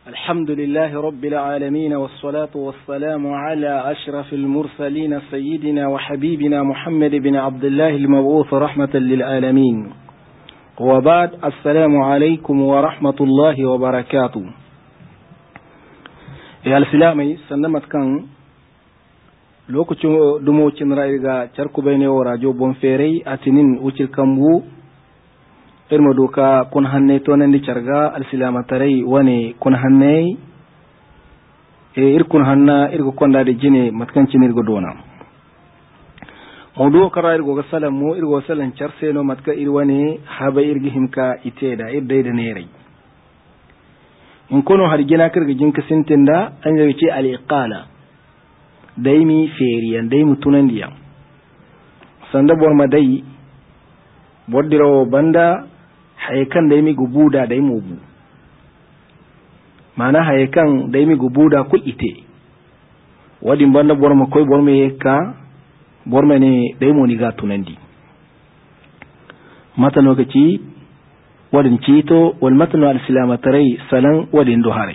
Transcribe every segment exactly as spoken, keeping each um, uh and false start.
الحمد لله رب العالمين والصلاة والسلام على أشرف المرسلين سيدنا وحبيبنا محمد بن عبد الله المبعوث رحمة للعالمين. وبعد، السلام عليكم ورحمة الله وبركاته. يا السلامي سنمت كان لوكو دمو تشنرايغا تشاركو بيني وراجو بونفيري أتنين وچل كمبو irma doka kun hanne to nan di carga alsilama tarai wani kun hanne e ir kun hanna irgo konda de jine matkanci irgo dona mawdu kara irgo ga salamu irgo salan charse no matka ir wani haba irgi himka iteda irdai da nerai in kono har gina kirga jinka sintinda an ga ce al iqala daimi feriyan daimi tunandiya sanda bor madai boddiro banda hayekan da yimi gubuda da yimi bu mana hayekan da yimi gubuda ku ite wadin banda borma koy borme yeka borme ne da yimo ni ga tunandi matano gaci wadin cito wal matano al silama tarai salan wadin do hare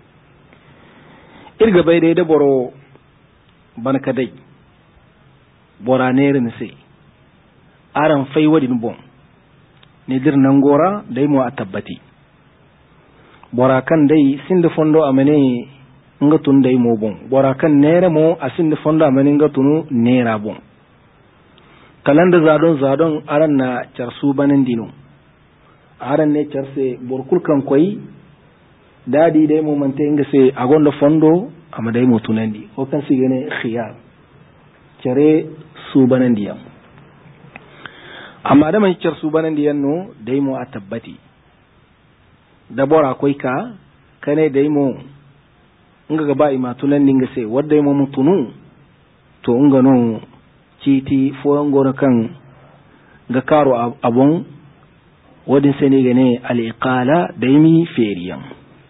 irga bai dai da boro banka dai boranerin sai aran fai wadin bon ne dir nan gora dai mu a tabbati bora kan dai sinde fondo amane ngatun dai mo bon bora kan nere mo a sinde fondo amane ngatunu nera bon kalanda zadon zadon aran na charsu banan dino aran ne charse borkul kan koyi dadi dai mo mante ngase agonda fondo ama dai mo tunandi o kan sigene khiyar cere su banan diyam amma da mai cer su banan da yanno dai mu a tabbati da bora koi ka kane dai mu nga ga bai ma tunan ninga sai wadda mu mutunu to nga no citi fo ngoro kan ga karo abon wadin sai ne gane al iqala dai mi feriyan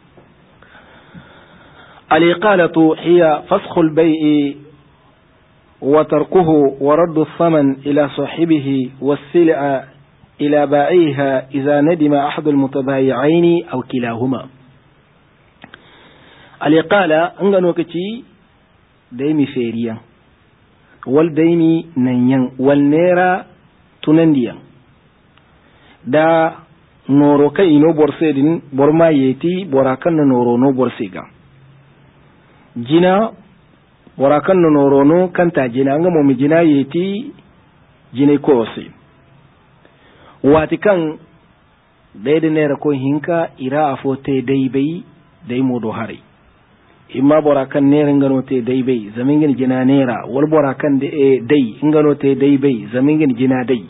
al iqalatu hiya fasxu al bai'i وتركه ورد الثمن إلى صاحبه والسلع إلى بائعها إذا ندم أحد المتبايعين أو كلاهما. الإقالة أنغنو كتي دايمي فيريا والدايمي نيان والنيرا تننديا دا نورو كاينو بورسيدين بورما يتي بوراكن نورو نو بورسيغا جنا warakan no norono kanta jina nga mo mi jina yeti jine ko se wati kan dede nera ko hinka ira afote dai bai dai modo hari imma borakan nera ngano te dai bai zamingin jina nera wal borakan de e dai ngano te dai bai zamingin jina dai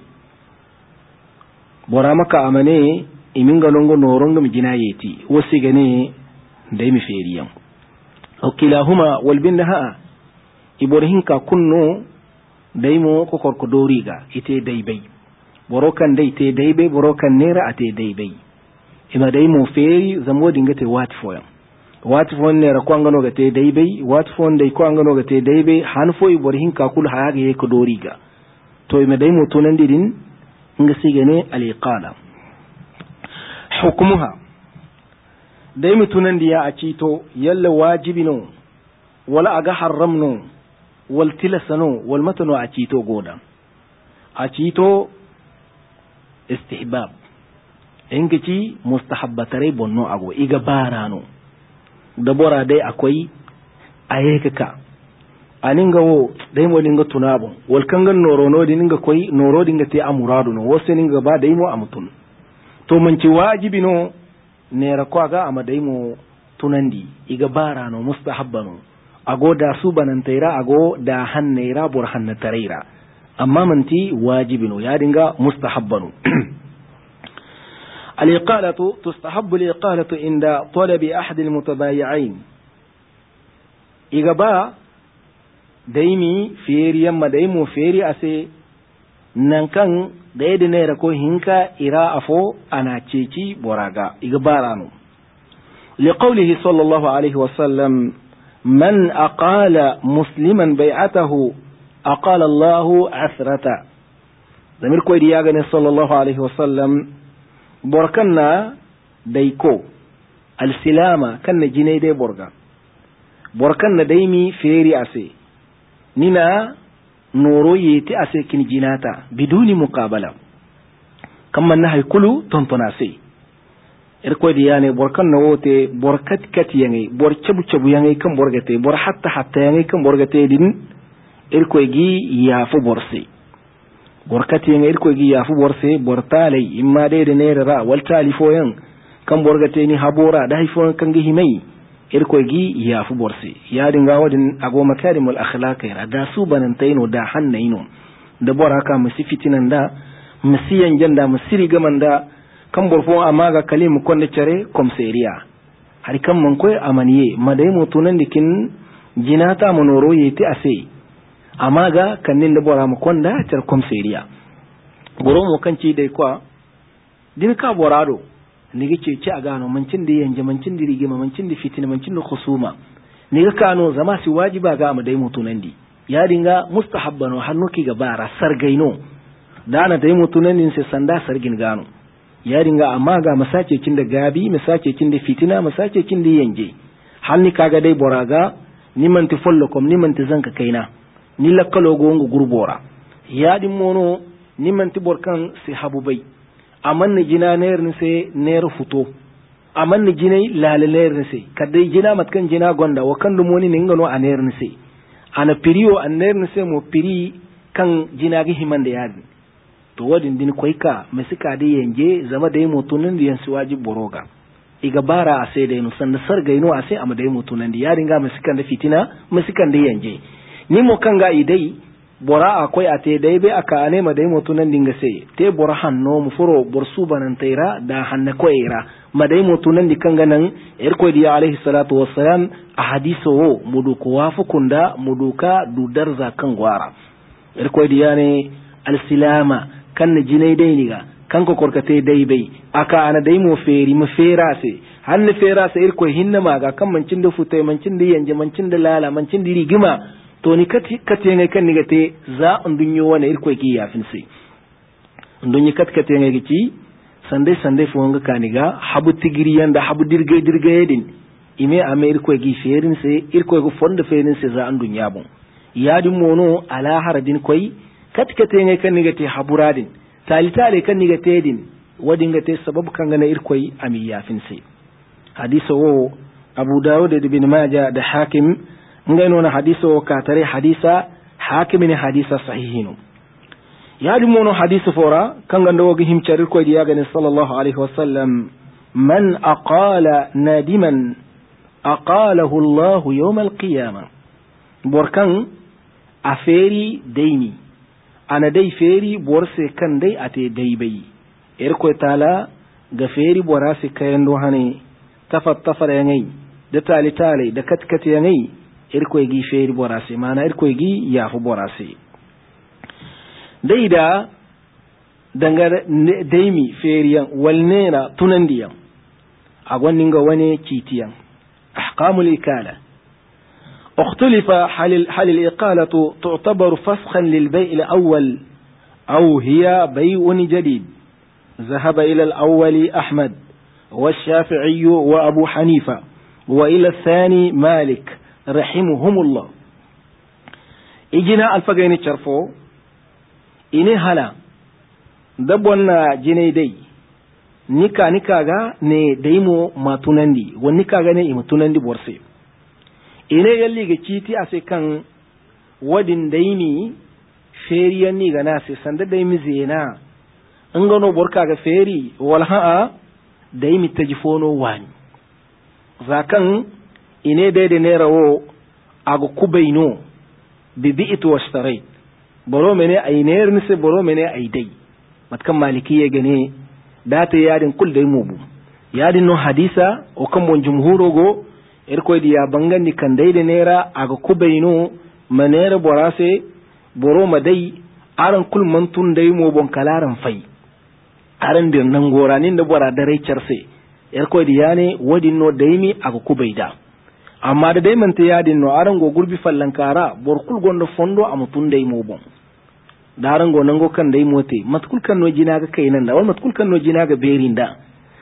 bora maka amane iminga longo norongo mi jina yeti wosi gane dai mi feriyan okilahuma wal binha iborhin ka kunno dai mo ko korko doriga ite dai bai borokan dai te dai bai borokan nera ate dai bai ima dai mo feri zamo dinga te wat foyam wat fon nera ko ngano ga te dai bai wat fon dai ko ngano ga te dai bai han fo iborhin ka kul haage ye ko doriga to ima dai mo tonan didin nga sigene al iqala hukmuha dai mo tonan diya a cito yalla wajibino wala aga haramno والتلسنو والمتنو أتيتو قودا أتيتو استحباب إنكتي مستحبة ريبون نو أقوى إيغا بارانو دبورا دي أكوي أيككا أنينغا وو ديمو لنغا تنابو والكنغا نورونو دي نغا كوي نورو دي نغا تي أمرادو نو وسي نغا با ديمو أمتون تو منتي واجبينو نيركواغا أما ديمو تنندي إيغا بارانو مستحبانو ago da su banantaira ago da hannaira bur hannataraira amma manti wajibinu ya dinga mustahabbanu al-iqalatu tustahabbu al-iqalatu inda talabi ahad al-mutabayi'ain igaba daimi feriyan madaimu feri ase nan kan da yadda ne rako hinka ira afo ana ceci boraga igabaranu liqawlihi sallallahu alaihi wasallam من أقال مسلما بيعته أقال الله عثرته ضمير كويدي ياغني صلى الله عليه وسلم بركنا ديكو alsilama kan na jinai dai borga borkan na daimi feri ase nina noro yeti ase kin jinata biduni muqabala kamman na haykulu tontona se irko di yani borkan na wote borkat kat yangai bor chabu chabu yangai kan borgate bor hatta hatta yangai kan borgate din irko gi yafu borse borkat yangai irko gi yafu borse bortalai imma dai da ne ra wal talifo yan kan borgate ni habora da haifo kan gi himai irko gi yafu borse ya dinga wadin ago makarimul akhlaq ya da su banantaino da hannaino da bor haka musifitinan da musiyan janda musiri gaman da kan borfo amma ga kalimu konde care komseriya har kan man koy amaniye madai mutunan dikin jinata monoro yeti ase amma ga kannin da bora mu konda car komseriya boro mo kanci dai kwa din ka borado nigi ce ci a gano mancin da yanje mancin da rigima mancin da fitina mancin da khusuma niga kano zama si wajiba ga madai mutunan di ya dinga mustahabban hannu ki ga bara sargaino dana dai mutunan din sai sanda sargin gano ya dinga amma ga masacecin da gabi masacecin da fitina masacecin da yanje hanni kaga dai boraga ni man ti follokom ni man ti zanka kaina ni lakkalo gongo gurbora ya din mono ni man ti borkan si habubai amman ni jina ner ni se ner futo amman ni jinai lalaler ni se kadai jina matkan jina gonda wa kan dumoni ni ngano aner ni se ana pirio aner ni se mo piri kan jina gi himande yadi to wadin din koika mesika da yanje zama da mutunan da yansu wajib boroga iga bara a sai da yanu sanda sarga yano a sai amma da mutunan da ya ringa mesikan da fitina mesikan da yanje ni mo kanga idai bora akwai a te dai bai aka ane ma da mutunan dinga sai te bora hanno mu furo borsu banan taira da hanna koira ma da mutunan di kanga nan irko di alaihi salatu wassalam a hadiso wo muduku wafukunda muduka dudar zakan gwara irko di yani alsilama kan jinai dai niga kan ko korkate dai bai aka ana dai mo feri mu fera se hanne fera se irko hinna maga kan mancin da futai mancin da yanje mancin da lala mancin da rigima to ni kati kate ngai kan niga te za undunyo wana irko ki yafin se undunyi kat kate ngai gici sande sande fo nga kaniga habu tigiriyan da habu dirge dirge din ime ame irko gi ferin se irko go fonda ferin se za andunya bon yadin mono ala haradin koi katkate ngai kan niga te haburadin talitale kan niga te din wadinga te sabab kan gana irkoi amiya finse hadiso wo Abu Dawud da Ibn Majah da Hakim ngai nona hadiso ka tare hadisa Hakim ne hadisa sahihino ya dimono hadiso fora kan ganda wogi himcar irkoi diya ganin sallallahu alaihi wasallam man aqala nadiman aqalahu Allah yawm al-qiyamah borkan aferi daini ana dai feri borse kan dai ate dai bai irko tala ga feri borase kayan do hane tafattafar yangai da tali tali da katkat yangai irko gi feri borase mana irko gi yafu borase dai da dangar daimi feriyan walnera tunandiyan agwannin ga wani kitiyan ahkamul ikala اختلف هل هل الإقالة تعتبر فسخا للبيع الأول أو هي بيع جديد ذهب إلى الأول أحمد والشافعي وأبو حنيفة وإلى الثاني مالك رحمهم الله إجنا الفقين الشرفو إني هلا دبونا جنيدي نكا نكا غا ني ديمو ما تنندي ونكا غا ني ما تنندي بورسي ine yalli ga citi a sai kan wadin daini feriyan ni ga nasi sanda dai mi zena an gano borka ga feri wal ha'a dai mi tajifono wani zakan ine dai da ne rawo aga kubaino bi bi'tu washtarait boro mene ay ner ni se boro mene ay dai matkan malikiye gane data yadin kul dai mubu yadin no hadisa o kan bon jumhuro go irko diya bangandi kan dai da nera aga kubaino manera borase boro madai aran kul mantun dai mo bon kalaran fai aran dir nan goranin da bora da raicarse irko diya ne wadin no daimi aga kubaida amma da dai manta yadin no aran go gurbi fallankara bor kul gondo fondo amutun dai mo bon daran go nango kan dai mote matkul kan no jina ga kainan da wal matkul kan no jina ga berinda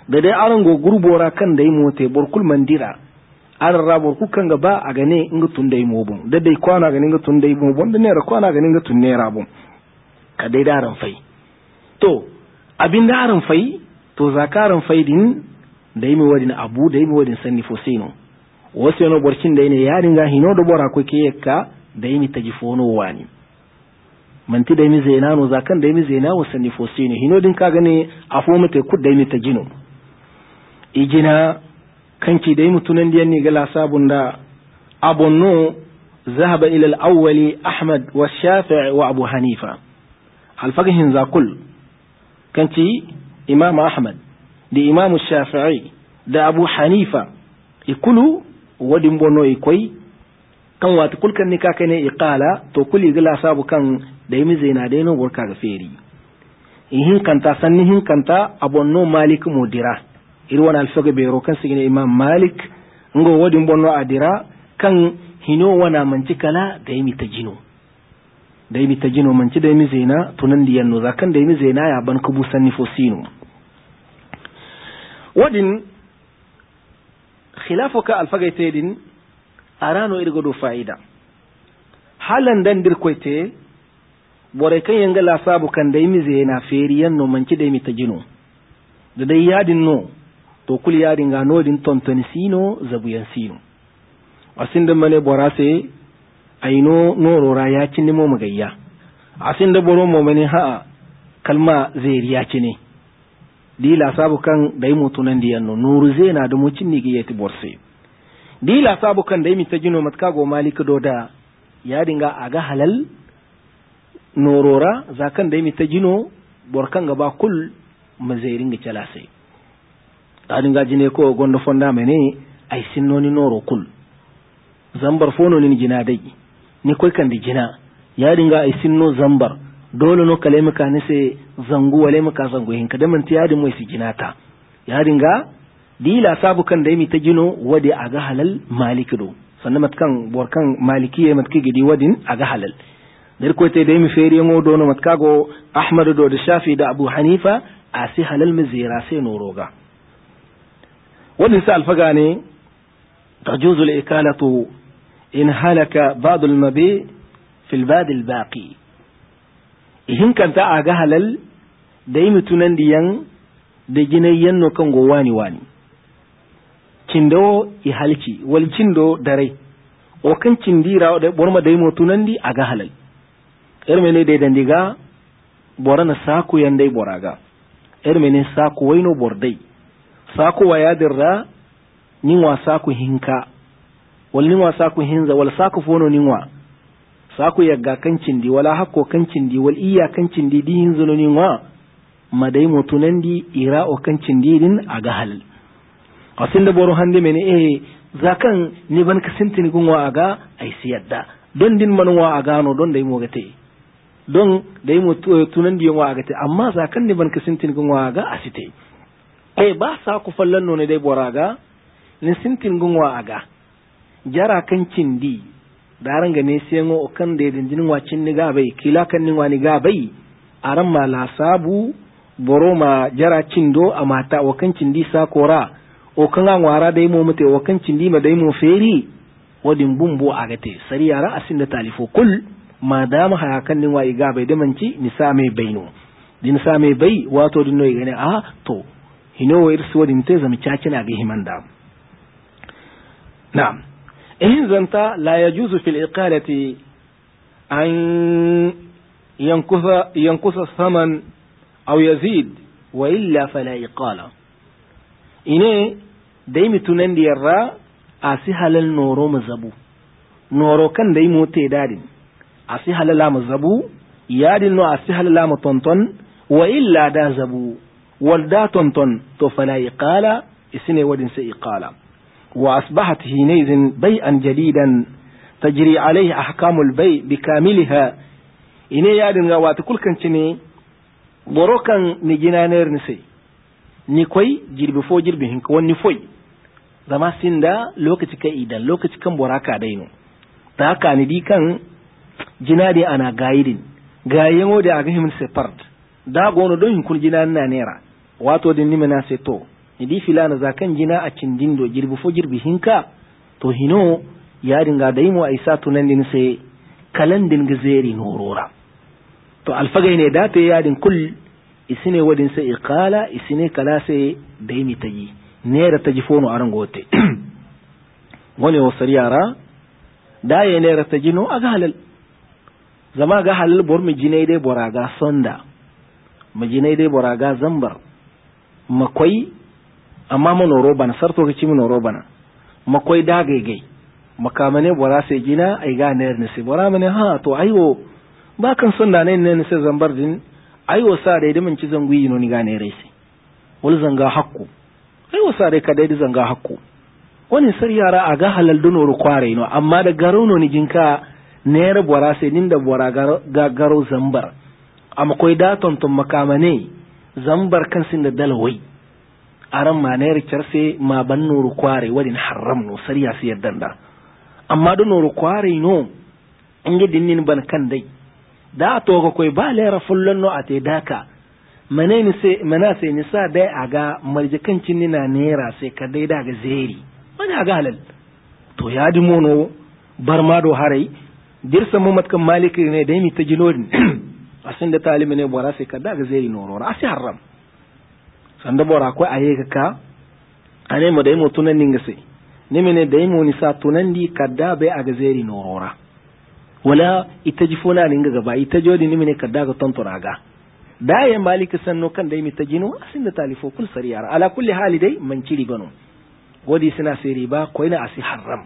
da dai aran go gurbora kan dai mote borkul mandira aran rabor ku kan gaba a gane inga tun dai mobun da dai kwana gane inga tun dai mobun da ne ra kwana gane inga tun ne rabun ka dai daran fai to abin daran fai to zakaran fai din dai mi wadin abu dai mi wadin sanni fosino wasu yana borkin dai ne ya dinga hino da bora ko ke yakka dai mi taji fono wani manti dai mi zainano zakan dai mi zainawo sanni fosino hino din ka gane afo mata kud dai mi tajino ijina kanki dai mutunan diyan ni gala sabun da abunno ذهب إلى الأول أحمد والشافعي وأبو حنيفة الفقه زاكل كنتي إمام أحمد دي إمام الشافعي دا أبو حنيفة يكلوا ودين بونو يكوي كان واتكل كان نكا كان إقالة تو كل يقلا سابو كان دايمي زينا دينو وركا غفيري إهين كانتا سنهين كانتا أبونو مالك مديرا إروانا الفقه بيرو كان سيجن إمام مالك نغو ودين بونو أديرا كان hino wana manci kala da yimi ta jino da yimi ta jino manci da yimi zena tunan diyan no zakan da yimi zena ya ban kubu sanni fosino wadin khilafuka alfagaitedin arano irgo do fa'ida halan dan dirkoite bore kan yanga la sabu kan da yimi zena feriyan no manci da yimi ta jino da dai yadin no to kul yadin ga no din tontoni sino zabuyan sino asin da mane borase aino norora ya cinne mo magayya asin da boro mo mane ha kalma zeriya cine dila sabu kan dai mutunan diyan no nuru zena da mu cinni ga yati borse dila sabu kan dai mi tajino matka go malika do da ya dinga aga halal norora zakan dai mi tajino borkan gaba kul mazairin ga calase ta dinga jine ko gondo fonda mene ai sinnoni noro kul zambar fono ni jina dai ni koy kan di jina ya dinga ai sinno zambar dole no kale maka ne se zangu wale maka zangu hin kada man tiyadi moy si jinata ya dinga dila sabu kan dai mi ta jino wadi aga halal maliki do sannan matkan borkan maliki ya matki gidi wadin aga halal der ko te dai mi feri ngo do no matka go ahmad do da shafi da abu hanifa asi halal mizira sai no roga wadin sa alfaga ne تجوز الإكالة إن هلك بعض المبيع في الباد الباقي إن كانت أجهل دايم تننديان دجنيان نكون واني واني cindo i halki wal cindo dare o kan cindira da borma daymo tunandi aga halal ermene de dandiga borana saku yandai boraga ermene saku waino bordai saku wayadirra ninwa saku hinka wal ninwa saku hinza wal saku fono ninwa saku yagga kan cindi wala hakko kan cindi wal iya kan cindi di hinzuno ninwa madaymo tunandi ira o kan cindi din aga halal asin da boro hande mene eh zakan ni ban ka sintini gunwa aga ai siyadda don din manwa aga no don dai mo gate don dai mo tunan di wa aga te amma zakan ni ban ka sintini gunwa aga asite eh ba sa ku fallan no ne dai boraga ni sintin gunwa aga jara kan cindi daran ga ne siyango o kan da din wacin ni ga bai kila kan ni wani ga bai aran ma la sabu boro ma jara cindo amata o kan cindi sa kora o kanga ngwara dai mo mate o kan cindi ma dai mo feri wadin bumbu agate sari yara asinda talifo kul madama haya kan nin wa iga bai da manci ni same baino din same bai wato din no igane a to hino wa irsu wadin te zami cacina ga himanda na'am in zanta la yajuzu fil iqalati an yankusa yankusa thaman aw yazid wa illa fala iqala ine dai mitunan da yarra a si halal noro mazabu noro kan dai mote dadin a si halala mazabu yadin no a si halala matonton wa illa da zabu wal da tonton to fala iqala isine wadin sai iqala wa asbahat hinayzin bay'an jadidan tajri alayhi ahkamul bay bikamilha ine yadin ga wata kulkanci ne borokan ni ginaner ni sai ni koi jirbi fo jirbi hinka wani foi zama sinda lokaci kai idan lokaci kan boraka daino ta haka ni di kan jinadi ana gaidin gayen da aga himin separt da gono don hinkun jinan na nera wato din nimena se to ni di filana zakan jina a cindindo jirbi fo jirbi hinka to hino ya dinga da yimo ai sa tunan din sai kalan din gazeri norora to alfagai ne da ta yadin kul isine wadin sai iqala isine kala sai da yimi tayi ne da taji fono aran gote wani wasar yara da ya ne da taji no aga halal zama ga halal bor mi jinai dai boraga sonda mi jinai dai boraga zambar makwai amma monoro bana sarto kici monoro bana makwai dagaigai makamane bora sai gina ai ga ne ne sai bora mane ha to aiwo ba kan sonda ne ne sai zambar din aiwo sa dai da mun ci zanguyi no ni ga ne rai sai wal zanga hakku aiwo sa dai ka dai zanga hakku wani sar yara a ga halal donoro kware no amma da garono ni jinka ne bora sai din da bora ga garo zambar amma koi da tonton makamane zambar kan sin da dalwai aran ma ne ricarse ma ban nuru kware wadin haram no sariya su yaddan da amma da nuru kware no in ga dinnin ban kan dai da to ga koi ba lera fullon no ate daka mane ni sai mana sai ni sa dai aga marjikancin ni na nera sai ka dai daga zeri wani aga halal to ya di mono bar ma do harai dirsa mu matkan maliki ne dai mi tajilodin asin da talimi ne bora sai ka daga zeri no asi haram sanda bora ko aye ka ane mo dai mo tunan ninga sai ne mene dai mo ni sa tunan di kadda be aga zeri norora wala itajifuna ninga gaba itajodi ne mene kadda ga tontoraga da ya maliki sanno kan dai mi tajino asin da talifo kul sariyar ala kulli hali dai man ciri bano wodi sina sai riba ko ina asi haram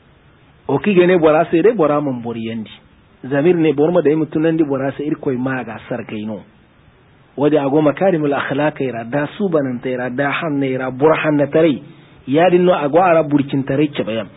o ki gene bora sai dai bora mun boriyandi zamir ne borma dai mutunan di bora sai irkoi maga sarkaino wadi ago makarimul akhlaq ira da su banan tayra da hanne ira burhan na tare ya dinno ago ara burkin tare ce bayan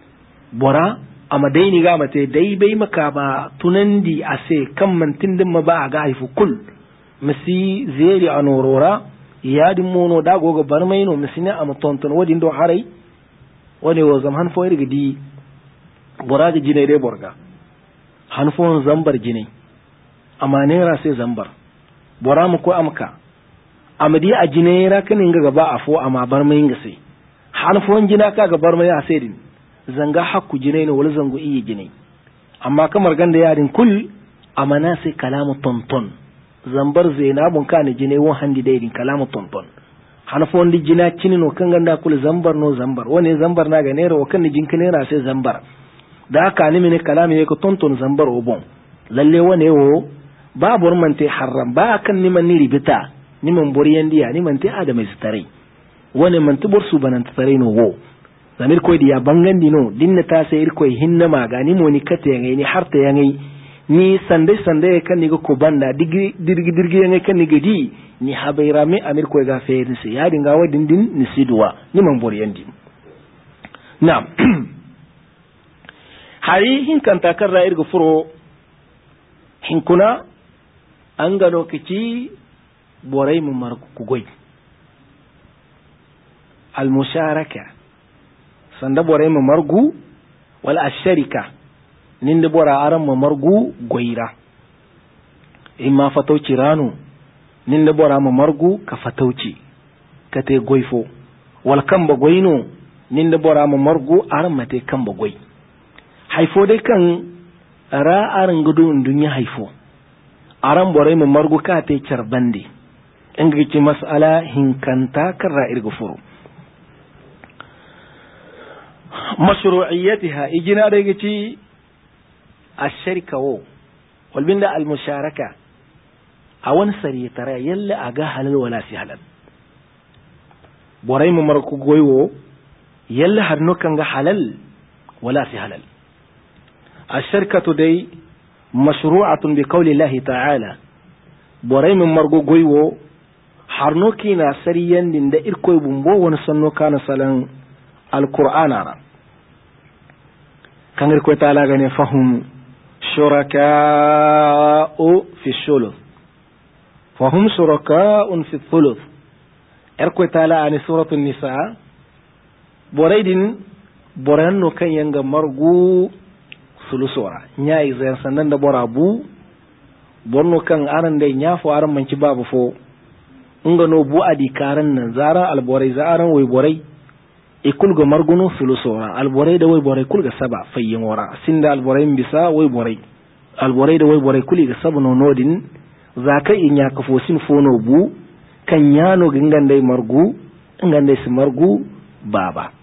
bora amma dai ni ga mate dai bai maka ba tunandi ase kan mantin din ma ba ga haifu kul misi zeri anorora ya din mono da gogo barmaino misina am tonton wadi ndo harai wani wo zam han fo irga di bora ga jine dai borga han fo zambar jine amma ne ra sai zambar bora mu ko amka amadi a jinera kanin ga gaba afo amma bar mai ngase han fon jina ka ga bar mai asedin zanga hakku jinai ne wala zangu iyi jinai amma kamar ganda yarin kul amana sai kalamu tonton zambar zainabun ka ne jinai won handi dai din kalamu tonton han fon di jina cinino kan ganda kul zambar no zambar wani zambar na ga nera kan jinka nera sai zambar da haka ni mene kalami ne ko tonton zambar obon lalle wane wo babu mante haram ba kan niman ni ribita niman boriyan diya niman te adamai su tare wani man tubur su banan tare no wo zamir koy diya bangan dino dinna ta sai irkoy hinna maga ni moni kate yangai ni harta yangai ni sande sande kan ni ko banda digi dirgi dirgi yangai kan ni gadi ni habayra me amir koy ga feeri se ya dinga wadin din ni sidwa niman boriyan din na'am hari hin kan takar ra irgo furo hin kuna an ga lokaci borai mu marku goy al musharaka sanda borai mu margu wal asharika ninde bora aran mu margu goira imma fatauci ranu ninde bora mu margu ka fatauci kate goifo wal kamba goino ninde bora mu margu aran mate kamba goy haifo dai kan ra aran gudu dunya haifo aran borai mu margu ka te charbandi inga ci mas'ala hinkanta karra irgu furu mashru'iyyatiha ijina da gici ash-sharika wo wal binda al-musharaka awan sari tara yalla aga halal wala si halal borai mu margu goywo yalla har no kan ga halal wala si halal ash-sharikatu dai mashru'atun bi qawli Allah ta'ala borai min margo goywo harno kina sariyan din da irkoy bumbo woni sanno kana salan alqur'ana ra kan irkoy ta'ala gane fahum shuraka'u fi shuluth fahum shuraka'un fi thuluth irkoy ta'ala ani suratul nisa borai din boran no kan yanga margo sulusora nyaayi zan sandan da bora bu borno kan aran dai nyafo aran manci babu fo nga no bu adi karan nan zara alborai zaran wai borai ikul ga marguno sulusora alborai da wai borai kul ga saba fayyin wara sinda alborai bisa wai borai alborai da wai borai kuli ga saba no nodin zakai in ya kafosin fono bu kan yano gingandai margu ingandai su margu baba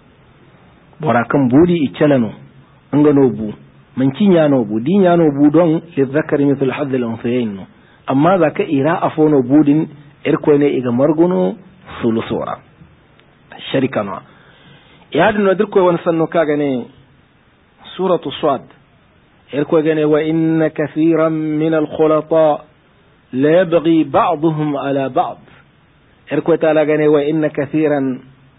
bora kan budi icalano nga no bu man kinya no bu din ya no bu don lizzakari mithlu hadh al-unthayayn amma zaka ira afono budin irko ne iga marguno sulusora sharika no ya din no dirko won sanno kaga ne suratu sad irko gane wa inna kathiran min al-khulata la yabghi ba'dhum ala ba'd irko ta la gane wa inna kathiran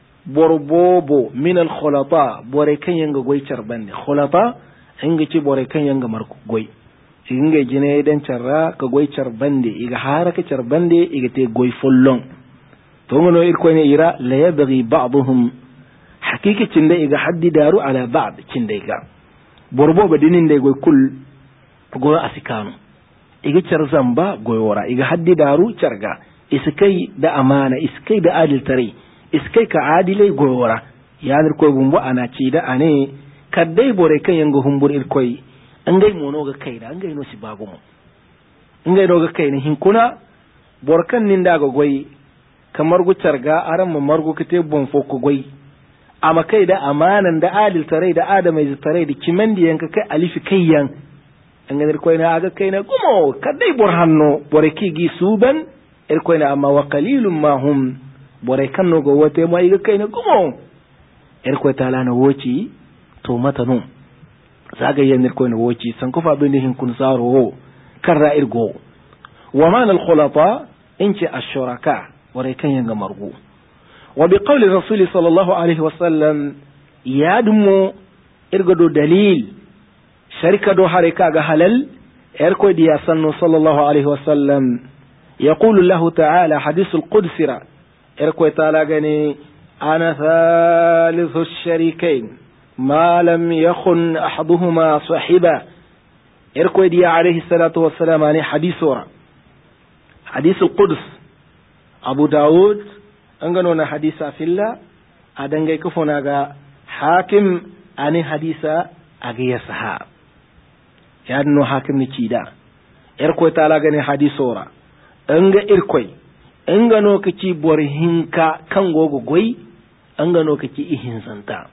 borbobo min al-khulata bore kan yanga goicar bande khulata inga ci bore kan yanga marku goy inga jine dan charra ka goicar bande iga haraka char bande iga te goy follon to ngono irko ne ira la yabghi ba'dhum hakiki cinde iga haddi daru ala ba'd cinde iga borbobo dinin de goy kul goy asikano iga char zamba goy wora iga haddi daru charga iskai da amana iskai da adil tare iskai ka adilai goyora yanar koy bumbu ana ci da ane kaddai bore kan yanga humbur irkoy an gai mono ga kaina an gai no si bago mo an gai no ga kaina hinkuna borkan nin daga goy kamar gucar ga aran ma margo kite bon foko goy amma kai da amanan da adil tare da adamai tare da kimandi yanka kai alifi kayyan an gai irkoy na aga kaina gumo kaddai bor hanno bore kigi suban irkoy na amma wa qalilum ma hum bore kan no go wote mai ga kai na gumo er ko tala na woci to mata no zaga yen er ko na woci san ko fa bin hin kun saro karra irgo wa man al khulata inci ashuraka bore kan yen ga margu wa bi qawli rasul sallallahu alaihi wasallam yadmu irgo do dalil sharika do harika ga halal er ko diya sanno sallallahu alaihi wasallam يقول الله تعالى حديث القدس إركو تالاغني أنا ثالث الشريكين ما لم يخن أحدهما صاحبا إركو دي عليه الصلاة والسلام عن حديث ورا حديث القدس أبو داود أنغنونا حديث في الله أدنغي كفونا حاكم عن حديث أغي صحاب يادنو حاكم نتيدا إركو تالاغني حديث ورا أنغ إركوي in gano kaci borhinka kan gogo goyi an gano kaci ihin zanta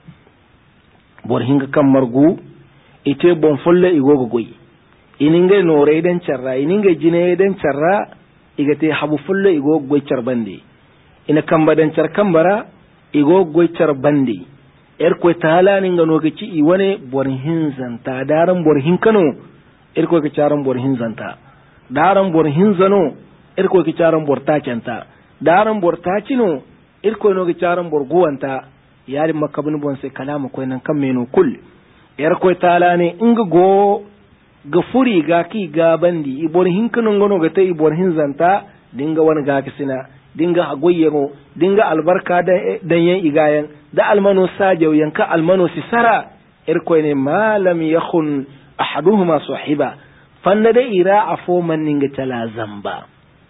borhinka kan margu ite bon folle igogo goyi ininga nore idan charra ininga jine idan charra igate habu folle igogo goyi charbande ina kamba dan char kambara igogo goyi charbande er ko tala ninga no kaci i wane borhin zanta daran borhin kano er ko kaci aran borhin zanta daran borhin zano irko ki charan borta canta daran borta cino irko no ki charan borguwanta yari makabun bon sai kalama ko nan kan meno kul irko tala ne inga go ga furi ga ki ga bandi ibor hinkanun gono ga tai ibor hinzanta dinga wani ga kisina dinga agoyyero dinga albarka da dan yan igayen da almano sajau yanka almano sisara irko ne malam yakhun ahaduhuma sahiba fanda da ira afo man ninga tala zamba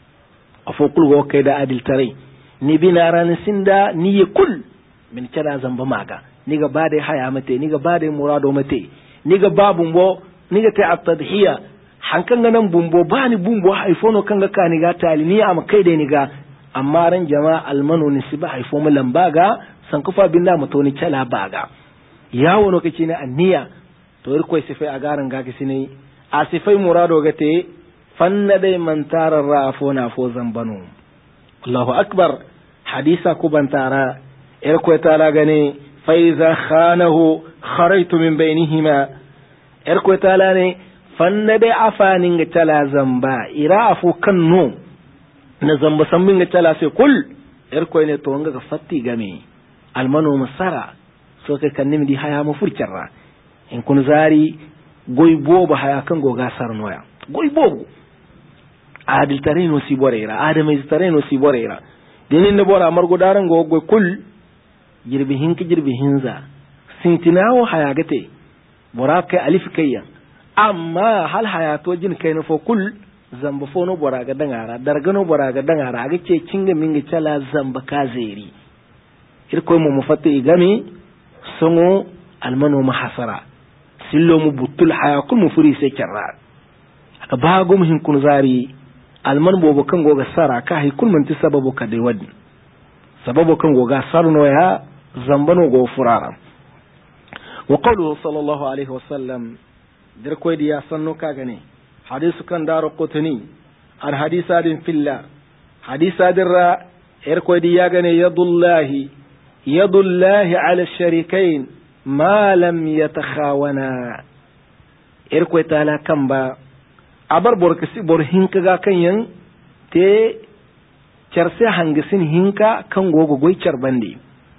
afo kul go kai da adil tare ni bina ran sinda ni kul min tala zamba maga ni ga bade haya mate ni ga bade murado mate ni ga babumbo ni ga ta at-tadhiya hankan nan bumbo bani bumbo haifono kanga kani ga tali ni am kai da ni ga amma ran jama'a almano ni siba haifo mu lambaga san kufa binda mutoni tala baga yawo no kace ne anniya to irko sifai a garan ga kisine a sifai murado gate fanna dai man tarar rafona fo zambano Allahu akbar hadisa ku bantara irko tala gane fa iza khanahu kharaitu min bainihima irko tala ne fanna dai afanin ga tala zamba ira afu kanno na zamba sambin ga tala sai kul irko ne to nga ga fatti game almano masara so kai kannim di haya mu furcarra in kun zari goy bobo haya kan go gasar noya goy bobo adil tareno si borera adamai tareno si borera dinin ne bora margo daran go goy kul jirbi hinki jirbi hinza sintinawo haya gate bora kai alif kayyan amma hal hayato jin kai na fo kul zamba fono boraga dangara dargano boraga dangara aga ce cinga minga cala zamba ka zeri irko mu mufatti igami songo almano mahasara sillo mu butul haya kul mu furi sai karra aka bago mu hin kun zari alman bobo kan goga sara ka hay kul manti sababu ka dai wadi sababu kan goga sarno ya zambano go furara wa qawluhu sallallahu alaihi wasallam dirko diya sanno ka gane hadisu kan daru qutni an hadisadin fillah hadisadin ra irko diya gane yadullahi yadullahi ala sharikain ma lam yatakhawana irko tala kan ba abar borkasi bor hinka ga kan yan te charse hangisin hinka kan gogo goy charbande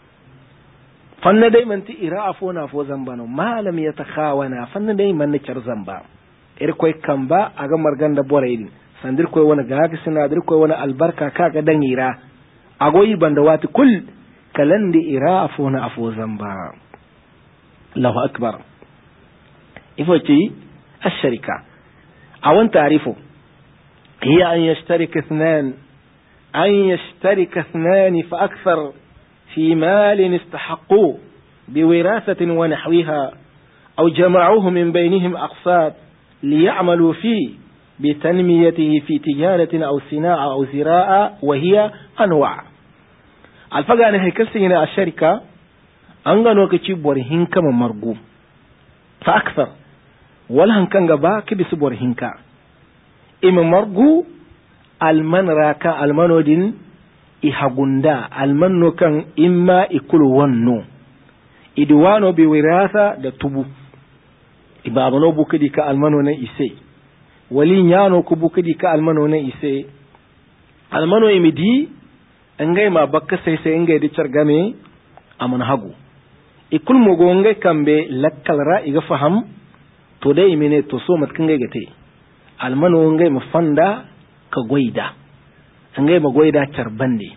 fanna dai manti ira afona fo zambano malam yatakhawana fanna dai man char zamba ir koy kamba aga marganda boraydin sandir koy wona gaga sinadir koy wona albarka kaga dan ira agoyi banda wati kul kalandi ira afona afo zamba Allahu akbar ifoti الشركه أو تعرفه هي أن يشترك اثنان أن يشترك اثنان فأكثر في مال استحقوه بوراثة ونحوها أو جمعوه من بينهم أقساط ليعملوا فيه بتنميته في تجارة أو صناعة أو زراعة وهي أنواع الفقه أن هيكسينا الشركة أنغنوا كتب ورهن كما مرقوم فأكثر walhan kan gaba ki bisu bor hinka ima margu alman raka almanodin i hagunda almanno kan imma ikulu wanno idwano bi wirasa da tubu ibabano bukidi ka almano ne ise wali nyano ku bukidi ka almano ne ise almano imidi ngai ma bakka sai sai ngai di chargame aman hagu ikul mogo ngai kambe lakkal ra iga faham to dai mene to so mat kan gate almano ngai mafanda ka goida ngai ma goida charbande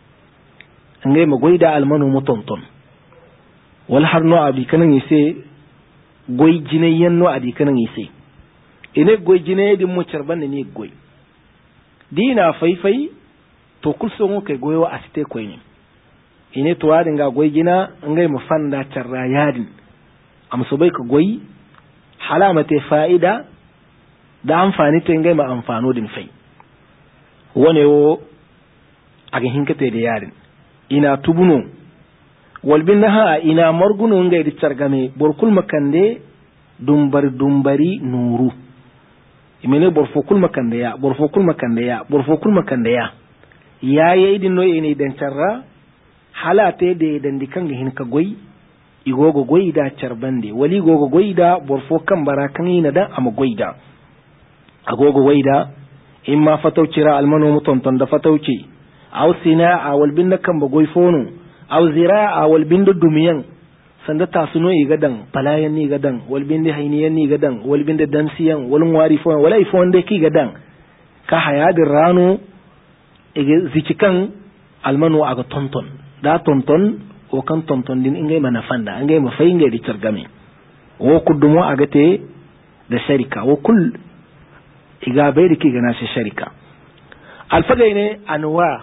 ngai ma goida almano mutonton wal harno abi kanan yise goy jine yanno adi kanan yise ine goy jine di mu charbande ni goy dina faifai to kulso ngo kai goyo asite koy ni ine to wadi nga goy jina ngai mafanda charra yadin am so bai ka goy halamate fa'ida da amfani ta ngai ma amfano din fai wane wo aga hinkate da yarin ina tubuno walbin ha ina marguno ngai di chargame borkul makande dumbar dumbari nuru imene borfokul makande ya borfokul makande ya borfokul makande ya yayi din no ene dan charra halate de dan dikan hinka goyi igogo goida charbande wali gogo goida borfo kan barakan ina da ama goida agogo goida imma fatawcira almano mutonton da fatawci aw sina'a wal binda kan ba goifono aw zira'a wal binda dumiyan sanda tasuno igadan palayan ni gadan wal binda hayniyan ni gadan wal binda dansiyan wal wari fo wala ifon de ki gadan ka hayadir rano ige zikikan almano aga tonton da tonton o kan tonton din ingay mana fanda ingay ma fay ingay di targame wo kudumo agate da sharika wo kul iga bayri ki gana shi sharika alfagaine anwa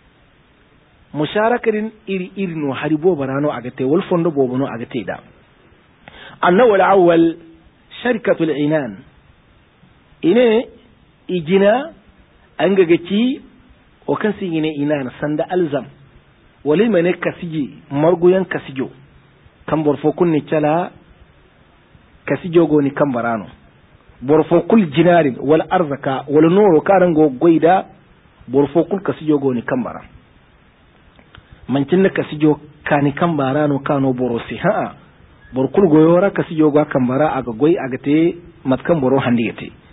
musharakarin iri iri no haribo barano agate wal fondo bobono agate da annahu al-awwal sharikatu al-inan ine ijina angagaci o kan sigine inan sanda alzam wali mane kasiji marguyan kasijo kan borfo kunni cala kasijo goni kan barano borfo kul jinarin wal arzaka wal nuru karango goida borfo kul kasijo goni kan bara mancin da kasijo kani kan barano kano borosi ha borkul goyora kasijo ga kan bara aga goy aga te matkan boro handigete